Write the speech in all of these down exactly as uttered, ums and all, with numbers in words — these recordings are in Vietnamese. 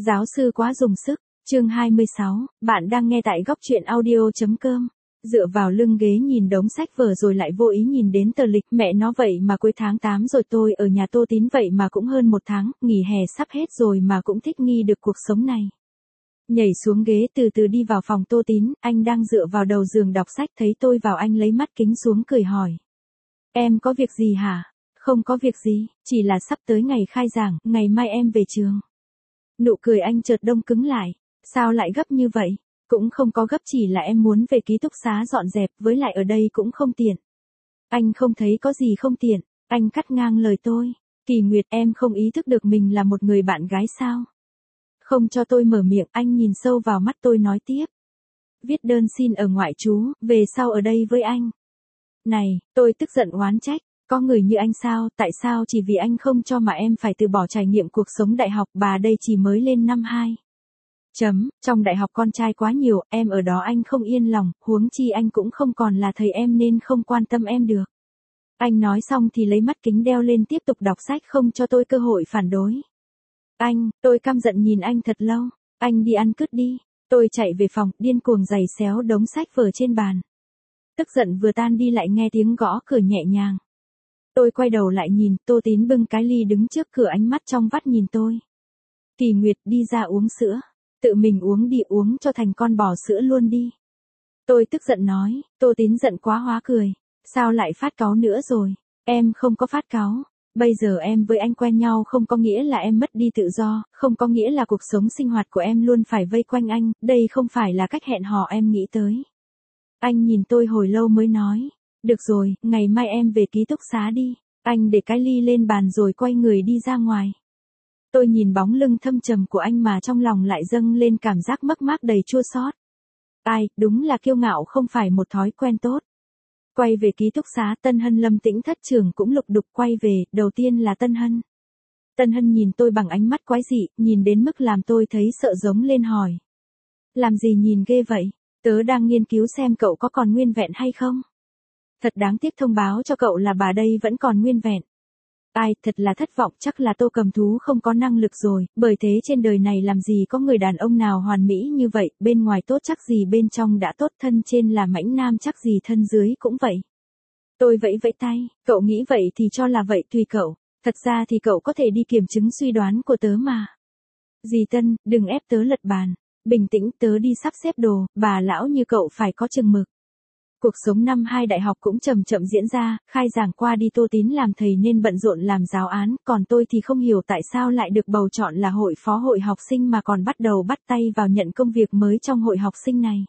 Giáo sư quá dùng sức, chương hai mươi sáu, bạn đang nghe tại góc truyện audio.com. Dựa vào lưng ghế nhìn đống sách vở rồi lại vô ý nhìn đến tờ lịch, mẹ nó vậy mà cuối tháng tám rồi tôi ở nhà Tô Tín vậy mà cũng hơn một tháng, nghỉ hè sắp hết rồi mà cũng thích nghi được cuộc sống này. Nhảy xuống ghế từ từ đi vào phòng Tô Tín, anh đang dựa vào đầu giường đọc sách thấy tôi vào anh lấy mắt kính xuống cười hỏi. Em có việc gì hả? Không có việc gì, chỉ là sắp tới ngày khai giảng, ngày mai em về trường. Nụ cười anh chợt đông cứng lại. Sao lại gấp như vậy? Cũng không có gấp, chỉ là em muốn về ký túc xá dọn dẹp, với lại ở đây cũng không tiện. Anh không thấy có gì không tiện, anh cắt ngang lời tôi. Kỳ Nguyệt, em không ý thức được mình là một người bạn gái sao? Không cho tôi mở miệng, anh nhìn sâu vào mắt tôi nói tiếp. Viết đơn xin ở ngoại trú, về sau ở đây với anh. Này, tôi tức giận oán trách. Có người như anh sao, tại sao chỉ vì anh không cho mà em phải từ bỏ trải nghiệm cuộc sống đại học, bà đây chỉ mới lên năm hai. Chấm, trong đại học con trai quá nhiều, em ở đó anh không yên lòng, huống chi anh cũng không còn là thầy em nên không quan tâm em được. Anh nói xong thì lấy mắt kính đeo lên tiếp tục đọc sách không cho tôi cơ hội phản đối. Anh, tôi căm giận nhìn anh thật lâu, anh đi ăn cứt đi, tôi chạy về phòng, điên cuồng giày xéo đống sách vở trên bàn. Tức giận vừa tan đi lại nghe tiếng gõ cửa nhẹ nhàng. Tôi quay đầu lại nhìn, Tô Tín bưng cái ly đứng trước cửa ánh mắt trong vắt nhìn tôi. Kỳ Nguyệt, đi ra uống sữa. Tự mình uống đi, uống cho thành con bò sữa luôn đi. Tôi tức giận nói, Tô Tín giận quá hóa cười. Sao lại phát cáu nữa rồi? Em không có phát cáu. Bây giờ em với anh quen nhau không có nghĩa là em mất đi tự do, không có nghĩa là cuộc sống sinh hoạt của em luôn phải vây quanh anh, đây không phải là cách hẹn hò em nghĩ tới. Anh nhìn tôi hồi lâu mới nói. Được rồi, ngày mai em về ký túc xá đi. Anh để cái ly lên bàn rồi quay người đi ra ngoài. Tôi nhìn bóng lưng thâm trầm của anh mà trong lòng lại dâng lên cảm giác mất mát đầy chua xót. Ai, đúng là kiêu ngạo không phải một thói quen tốt. Quay về ký túc xá, Tân Hân Lâm Tĩnh thất trường cũng lục đục quay về, đầu tiên là Tân Hân. Tân Hân nhìn tôi bằng ánh mắt quái dị, nhìn đến mức làm tôi thấy sợ giống lên hỏi. Làm gì nhìn ghê vậy? Tớ đang nghiên cứu xem cậu có còn nguyên vẹn hay không? Thật đáng tiếc thông báo cho cậu là bà đây vẫn còn nguyên vẹn. Ai, thật là thất vọng, chắc là Tô Cầm Thú không có năng lực rồi, bởi thế trên đời này làm gì có người đàn ông nào hoàn mỹ như vậy, bên ngoài tốt chắc gì bên trong đã tốt, thân trên là mãnh nam chắc gì thân dưới cũng vậy. Tôi vẫy vẫy tay, cậu nghĩ vậy thì cho là vậy tùy cậu, thật ra thì cậu có thể đi kiểm chứng suy đoán của tớ mà. Dì Tân, đừng ép tớ lật bàn, bình tĩnh, tớ đi sắp xếp đồ, bà lão như cậu phải có chừng mực. Cuộc sống năm hai đại học cũng chậm chậm diễn ra, khai giảng qua đi Tô Tín làm thầy nên bận rộn làm giáo án, còn tôi thì không hiểu tại sao lại được bầu chọn là hội phó hội học sinh mà còn bắt đầu bắt tay vào nhận công việc mới trong hội học sinh này.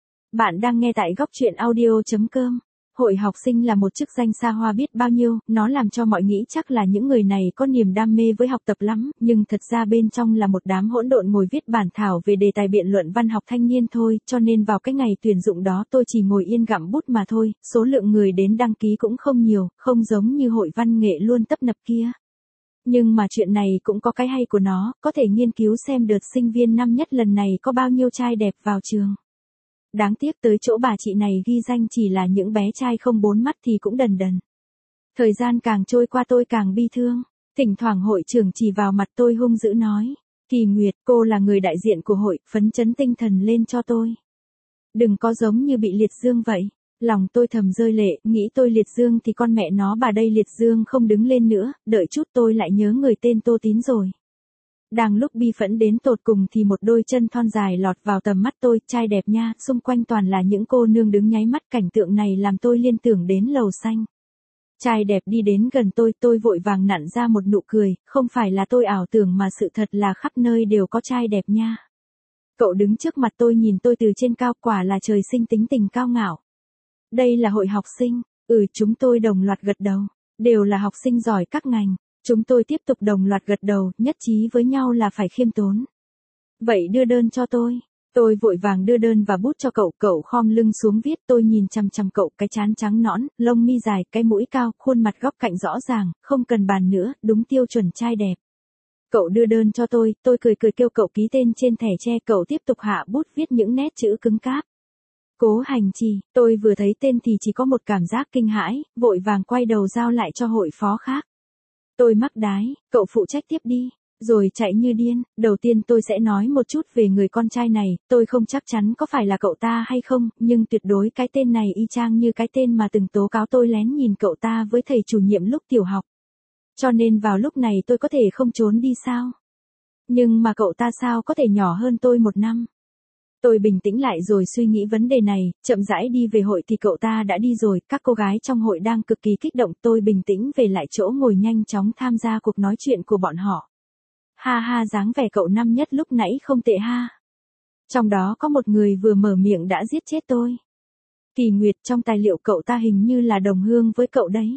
Bạn đang nghe tại góc truyện audio.com. Hội học sinh là một chức danh xa hoa biết bao nhiêu, nó làm cho mọi nghĩ chắc là những người này có niềm đam mê với học tập lắm, nhưng thật ra bên trong là một đám hỗn độn ngồi viết bản thảo về đề tài biện luận văn học thanh niên thôi, cho nên vào cái ngày tuyển dụng đó tôi chỉ ngồi yên gặm bút mà thôi, số lượng người đến đăng ký cũng không nhiều, không giống như hội văn nghệ luôn tấp nập kia. Nhưng mà chuyện này cũng có cái hay của nó, có thể nghiên cứu xem đợt sinh viên năm nhất lần này có bao nhiêu trai đẹp vào trường. Đáng tiếc tới chỗ bà chị này ghi danh chỉ là những bé trai không bốn mắt thì cũng đần đần. Thời gian càng trôi qua tôi càng bi thương, thỉnh thoảng hội trưởng chỉ vào mặt tôi hung dữ nói, Kỳ Nguyệt, cô là người đại diện của hội, phấn chấn tinh thần lên cho tôi. Đừng có giống như bị liệt dương vậy, lòng tôi thầm rơi lệ, nghĩ tôi liệt dương thì con mẹ nó bà đây liệt dương không đứng lên nữa, đợi chút tôi lại nhớ người tên Tô Tín rồi. Đang lúc bi phẫn đến tột cùng thì một đôi chân thon dài lọt vào tầm mắt tôi, trai đẹp nha, xung quanh toàn là những cô nương đứng nháy mắt, cảnh tượng này làm tôi liên tưởng đến lầu xanh. Trai đẹp đi đến gần tôi, tôi vội vàng nặn ra một nụ cười, không phải là tôi ảo tưởng mà sự thật là khắp nơi đều có trai đẹp nha. Cậu đứng trước mặt tôi nhìn tôi từ trên cao, quả là trời sinh tính tình cao ngạo. Đây là hội học sinh, ừ chúng tôi đồng loạt gật đầu, đều là học sinh giỏi các ngành. Chúng tôi tiếp tục đồng loạt gật đầu, nhất trí với nhau là phải khiêm tốn. Vậy đưa đơn cho tôi. Tôi vội vàng đưa đơn và bút cho cậu, cậu khom lưng xuống viết, tôi nhìn chằm chằm cậu, cái trán trắng nõn, lông mi dài, cái mũi cao, khuôn mặt góc cạnh rõ ràng, không cần bàn nữa, đúng tiêu chuẩn trai đẹp. Cậu đưa đơn cho tôi, tôi cười cười kêu cậu ký tên trên thẻ tre, cậu tiếp tục hạ bút viết những nét chữ cứng cáp. Cố Hành Trì, tôi vừa thấy tên thì chỉ có một cảm giác kinh hãi, vội vàng quay đầu giao lại cho hội phó khác. Tôi mắc đái, cậu phụ trách tiếp đi. Rồi chạy như điên, đầu tiên tôi sẽ nói một chút về người con trai này, tôi không chắc chắn có phải là cậu ta hay không, nhưng tuyệt đối cái tên này y chang như cái tên mà từng tố cáo tôi lén nhìn cậu ta với thầy chủ nhiệm lúc tiểu học. Cho nên vào lúc này tôi có thể không trốn đi sao? Nhưng mà cậu ta sao có thể nhỏ hơn tôi một năm? Tôi bình tĩnh lại rồi suy nghĩ vấn đề này, chậm rãi đi về hội thì cậu ta đã đi rồi, các cô gái trong hội đang cực kỳ kích động, tôi bình tĩnh về lại chỗ ngồi nhanh chóng tham gia cuộc nói chuyện của bọn họ. Ha ha, dáng vẻ cậu năm nhất lúc nãy không tệ ha. Trong đó có một người vừa mở miệng đã giết chết tôi. Kỳ Nguyệt, trong tài liệu cậu ta hình như là đồng hương với cậu đấy.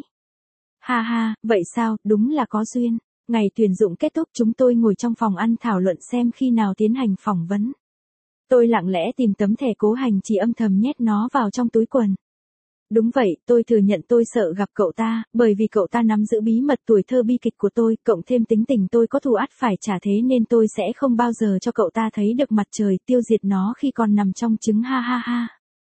Ha ha, vậy sao, đúng là có duyên. Ngày tuyển dụng kết thúc chúng tôi ngồi trong phòng ăn thảo luận xem khi nào tiến hành phỏng vấn. Tôi lặng lẽ tìm tấm thẻ cố hành chỉ âm thầm nhét nó vào trong túi quần. Đúng vậy, tôi thừa nhận tôi sợ gặp cậu ta, bởi vì cậu ta nắm giữ bí mật tuổi thơ bi kịch của tôi, cộng thêm tính tình tôi có thù ắt phải trả thế nên tôi sẽ không bao giờ cho cậu ta thấy được mặt trời, tiêu diệt nó khi còn nằm trong trứng, ha ha ha.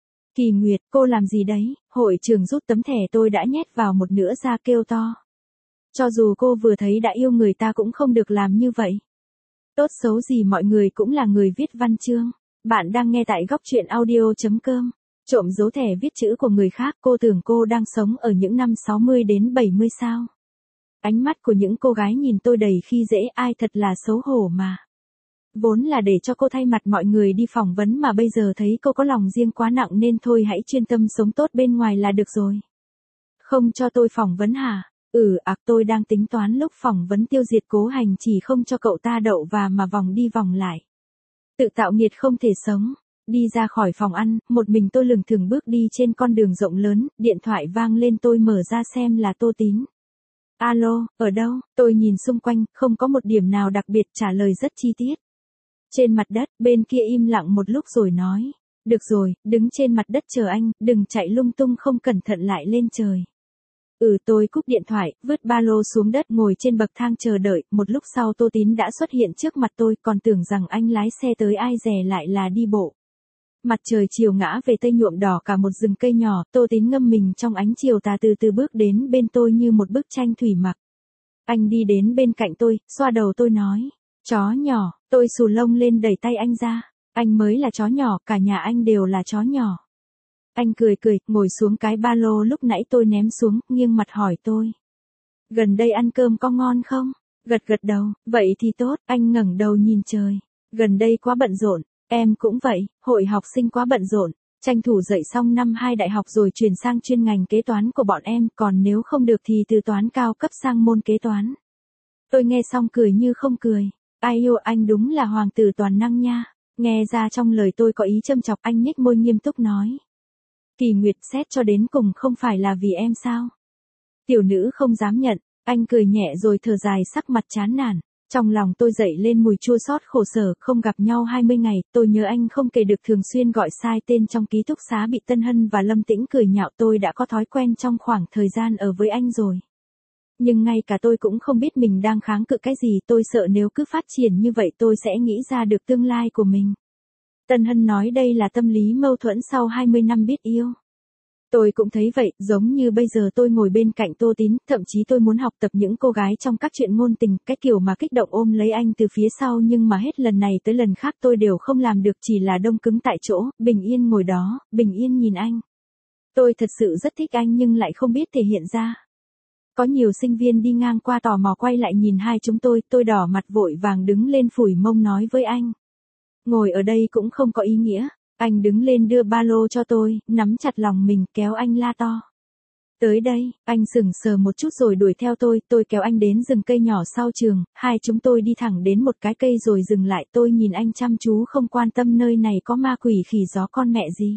Kỳ Nguyệt, cô làm gì đấy? Hội trưởng rút tấm thẻ tôi đã nhét vào một nửa ra kêu to. Cho dù cô vừa thấy đã yêu người ta cũng không được làm như vậy. Tốt xấu gì mọi người cũng là người viết văn chương. Bạn đang nghe tại góc truyện audio chấm com. Trộm dấu thẻ viết chữ của người khác, cô tưởng cô đang sống ở những năm sáu mươi đến bảy mươi sao? Ánh mắt của những cô gái nhìn tôi đầy khi dễ, ai thật là xấu hổ mà. Vốn là để cho cô thay mặt mọi người đi phỏng vấn mà bây giờ thấy cô có lòng riêng quá nặng nên thôi hãy chuyên tâm sống tốt bên ngoài là được rồi. Không cho tôi phỏng vấn hả? Ừ, ạc à, tôi đang tính toán lúc phỏng vấn tiêu diệt cố hành chỉ không cho cậu ta đậu và mà vòng đi vòng lại. Tự tạo nghiệt không thể sống. Đi ra khỏi phòng ăn, một mình tôi lừng thừng bước đi trên con đường rộng lớn, điện thoại vang lên tôi mở ra xem là Tô Tín. Alo, ở đâu? Tôi nhìn xung quanh, không có một điểm nào đặc biệt, trả lời rất chi tiết. Trên mặt đất, bên kia im lặng một lúc rồi nói. Được rồi, đứng trên mặt đất chờ anh, đừng chạy lung tung không cẩn thận lại lên trời. Ừ, tôi cúp điện thoại, vứt ba lô xuống đất ngồi trên bậc thang chờ đợi, một lúc sau Tô Tín đã xuất hiện trước mặt tôi, còn tưởng rằng anh lái xe tới ai dè lại là đi bộ. Mặt trời chiều ngã về tây nhuộm đỏ cả một rừng cây nhỏ, Tô Tín ngâm mình trong ánh chiều tà từ từ bước đến bên tôi như một bức tranh thủy mặc. Anh đi đến bên cạnh tôi, xoa đầu tôi nói, chó nhỏ, tôi xù lông lên đẩy tay anh ra, anh mới là chó nhỏ, cả nhà anh đều là chó nhỏ. Anh cười cười, ngồi xuống cái ba lô lúc nãy tôi ném xuống, nghiêng mặt hỏi tôi. Gần đây ăn cơm có ngon không? Gật gật đầu, vậy thì tốt, anh ngẩng đầu nhìn trời. Gần đây quá bận rộn, em cũng vậy, hội học sinh quá bận rộn, tranh thủ dạy xong năm hai đại học rồi chuyển sang chuyên ngành kế toán của bọn em, còn nếu không được thì từ toán cao cấp sang môn kế toán. Tôi nghe xong cười như không cười, ai yêu anh đúng là hoàng tử toàn năng nha, nghe ra trong lời tôi có ý châm chọc, anh nhếch môi nghiêm túc nói. Kỳ Nguyệt, xét cho đến cùng không phải là vì em sao? Tiểu nữ không dám nhận, anh cười nhẹ rồi thở dài sắc mặt chán nản. Trong lòng tôi dậy lên mùi chua xót khổ sở, không gặp nhau hai mươi ngày, tôi nhớ anh không kể được thường xuyên gọi sai tên trong ký túc xá bị Tân Hân và Lâm Tĩnh cười nhạo, tôi đã có thói quen trong khoảng thời gian ở với anh rồi. Nhưng ngay cả tôi cũng không biết mình đang kháng cự cái gì, tôi sợ nếu cứ phát triển như vậy tôi sẽ nghĩ ra được tương lai của mình. Tân Hân nói đây là tâm lý mâu thuẫn sau hai mươi năm biết yêu. Tôi cũng thấy vậy, giống như bây giờ tôi ngồi bên cạnh Tô Tín, thậm chí tôi muốn học tập những cô gái trong các chuyện ngôn tình, cái kiểu mà kích động ôm lấy anh từ phía sau, nhưng mà hết lần này tới lần khác tôi đều không làm được, chỉ là đông cứng tại chỗ, bình yên ngồi đó, bình yên nhìn anh. Tôi thật sự rất thích anh nhưng lại không biết thể hiện ra. Có nhiều sinh viên đi ngang qua tò mò quay lại nhìn hai chúng tôi, tôi đỏ mặt vội vàng đứng lên phủi mông nói với anh. Ngồi ở đây cũng không có ý nghĩa. Anh đứng lên đưa ba lô cho tôi, nắm chặt lòng mình kéo anh la to. Tới đây, anh sững sờ một chút rồi đuổi theo tôi, tôi kéo anh đến rừng cây nhỏ sau trường, hai chúng tôi đi thẳng đến một cái cây rồi dừng lại, tôi nhìn anh chăm chú không quan tâm nơi này có ma quỷ khỉ gió con mẹ gì.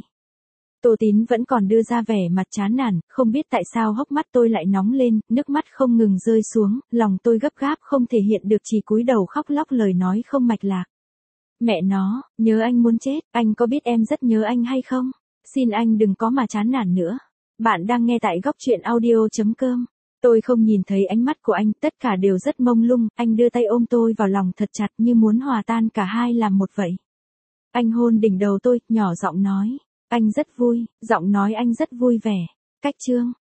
Tô Tín vẫn còn đưa ra vẻ mặt chán nản, không biết tại sao hốc mắt tôi lại nóng lên, nước mắt không ngừng rơi xuống, lòng tôi gấp gáp không thể hiện được chỉ cúi đầu khóc lóc lời nói không mạch lạc. Mẹ nó, nhớ anh muốn chết, anh có biết em rất nhớ anh hay không? Xin anh đừng có mà chán nản nữa. Bạn đang nghe tại góc truyện audio chấm com. Tôi không nhìn thấy ánh mắt của anh, tất cả đều rất mông lung, anh đưa tay ôm tôi vào lòng thật chặt như muốn hòa tan cả hai làm một vậy. Anh hôn đỉnh đầu tôi, nhỏ giọng nói, anh rất vui, giọng nói anh rất vui vẻ. Cách chương